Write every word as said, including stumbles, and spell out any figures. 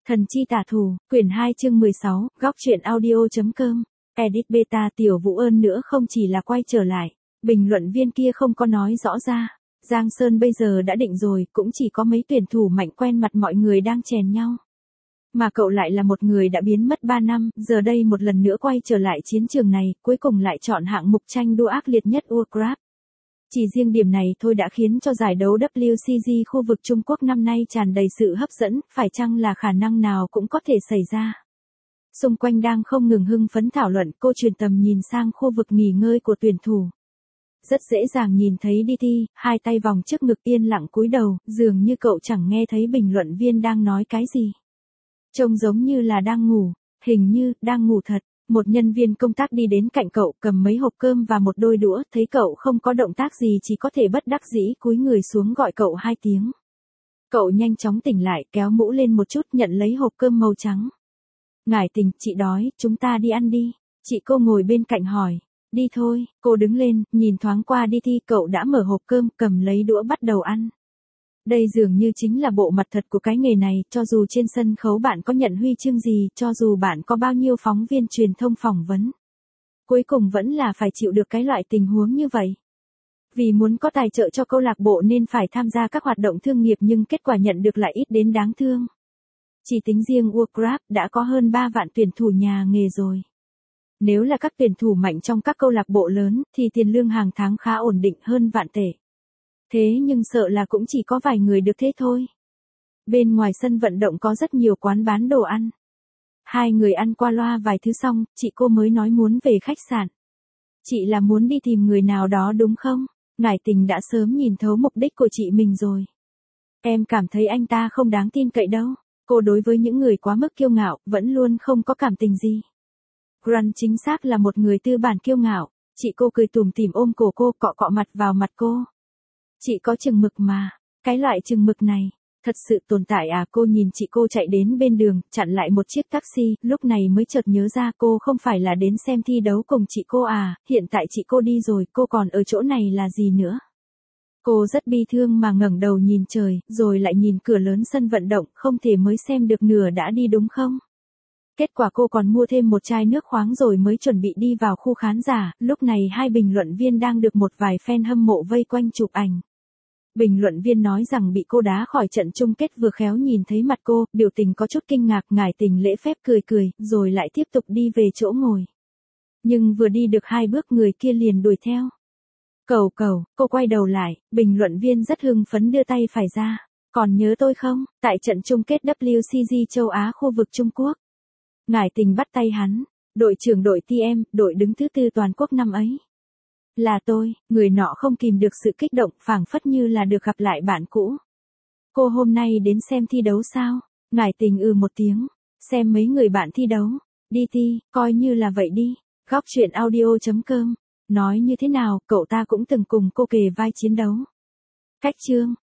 Thần chi tả thủ, quyển hai chương mười sáu, góc truyện audio.com, edit beta Tiểu Vũ ơn nữa không chỉ là quay trở lại, bình luận viên kia không có nói rõ ra. Giang Sơn bây giờ đã định rồi, cũng chỉ có mấy tuyển thủ mạnh quen mặt mọi người đang chèn nhau. Mà cậu lại là một người đã biến mất ba năm, giờ đây một lần nữa quay trở lại chiến trường này, cuối cùng lại chọn hạng mục tranh đua ác liệt nhất Warcraft. Chỉ riêng điểm này thôi đã khiến cho giải đấu W C G khu vực Trung Quốc năm nay tràn đầy sự hấp dẫn, phải chăng là khả năng nào cũng có thể xảy ra. Xung quanh đang không ngừng hưng phấn thảo luận, cô truyền tầm nhìn sang khu vực nghỉ ngơi của tuyển thủ. Rất dễ dàng nhìn thấy đê tê, hai tay vòng trước ngực yên lặng cúi đầu, dường như cậu chẳng nghe thấy bình luận viên đang nói cái gì. Trông giống như là đang ngủ, hình như, đang ngủ thật. Một nhân viên công tác đi đến cạnh cậu cầm mấy hộp cơm và một đôi đũa, thấy cậu không có động tác gì chỉ có thể bất đắc dĩ cúi người xuống gọi cậu hai tiếng. Cậu nhanh chóng tỉnh lại, kéo mũ lên một chút nhận lấy hộp cơm màu trắng. Ngải Tình, chị đói, chúng ta đi ăn đi. Chị cô ngồi bên cạnh hỏi. Đi thôi, cô đứng lên, nhìn thoáng qua đi thi, cậu đã mở hộp cơm, cầm lấy đũa bắt đầu ăn. Đây dường như chính là bộ mặt thật của cái nghề này, cho dù trên sân khấu bạn có nhận huy chương gì, cho dù bạn có bao nhiêu phóng viên truyền thông phỏng vấn. Cuối cùng vẫn là phải chịu được cái loại tình huống như vậy. Vì muốn có tài trợ cho câu lạc bộ nên phải tham gia các hoạt động thương nghiệp nhưng kết quả nhận được lại ít đến đáng thương. Chỉ tính riêng Warcraft đã có hơn ba vạn tuyển thủ nhà nghề rồi. Nếu là các tuyển thủ mạnh trong các câu lạc bộ lớn thì tiền lương hàng tháng khá ổn định hơn vạn tệ. Thế nhưng sợ là cũng chỉ có vài người được thế thôi. Bên ngoài sân vận động có rất nhiều quán bán đồ ăn. Hai người ăn qua loa vài thứ xong, chị cô mới nói muốn về khách sạn. Chị là muốn đi tìm người nào đó đúng không? Ngải Tình đã sớm nhìn thấu mục đích của chị mình rồi. Em cảm thấy anh ta không đáng tin cậy đâu. Cô đối với những người quá mức kiêu ngạo, vẫn luôn không có cảm tình gì. Grant chính xác là một người tư bản kiêu ngạo. Chị cô cười tủm tỉm ôm cổ cô, cọ cọ mặt vào mặt cô. Chị có chừng mực mà, cái loại chừng mực này, thật sự tồn tại à? Cô nhìn chị cô chạy đến bên đường, chặn lại một chiếc taxi, lúc này mới chợt nhớ ra cô không phải là đến xem thi đấu cùng chị cô à, hiện tại chị cô đi rồi, cô còn ở chỗ này là gì nữa? Cô rất bi thương mà ngẩng đầu nhìn trời, rồi lại nhìn cửa lớn sân vận động, không thể mới xem được nửa đã đi đúng không? Kết quả cô còn mua thêm một chai nước khoáng rồi mới chuẩn bị đi vào khu khán giả, lúc này hai bình luận viên đang được một vài fan hâm mộ vây quanh chụp ảnh. Bình luận viên nói rằng bị cô đá khỏi trận chung kết vừa khéo nhìn thấy mặt cô, biểu tình có chút kinh ngạc, Ngải Tình lễ phép cười cười, rồi lại tiếp tục đi về chỗ ngồi. Nhưng vừa đi được hai bước người kia liền đuổi theo. Cầu cầu, cô quay đầu lại, bình luận viên rất hưng phấn đưa tay phải ra. Còn nhớ tôi không, tại trận chung kết W C G châu Á khu vực Trung Quốc. Ngải Tình bắt tay hắn, đội trưởng đội tê em, đội đứng thứ tư toàn quốc năm ấy. Là tôi, người nọ không kìm được sự kích động, phảng phất như là được gặp lại bạn cũ. Cô hôm nay đến xem thi đấu sao? Ngải Tình ừ một tiếng, xem mấy người bạn thi đấu. đê tê, coi như là vậy đi. Góc truyện audio.com, nói như thế nào, cậu ta cũng từng cùng cô kề vai chiến đấu. Cách chương.